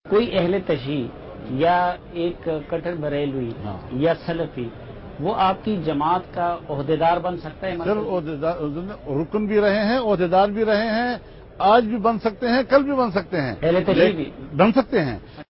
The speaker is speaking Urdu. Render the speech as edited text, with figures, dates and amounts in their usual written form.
کوئی اہل تشیع یا ایک کٹر بریلوی یا سلفی وہ آپ کی جماعت کا عہدیدار بن سکتا ہے؟ سر رکن بھی رہے ہیں، عہدیدار بھی رہے ہیں، آج بھی بن سکتے ہیں، کل بھی بن سکتے ہیں، اہل تشیع بھی بن سکتے ہیں،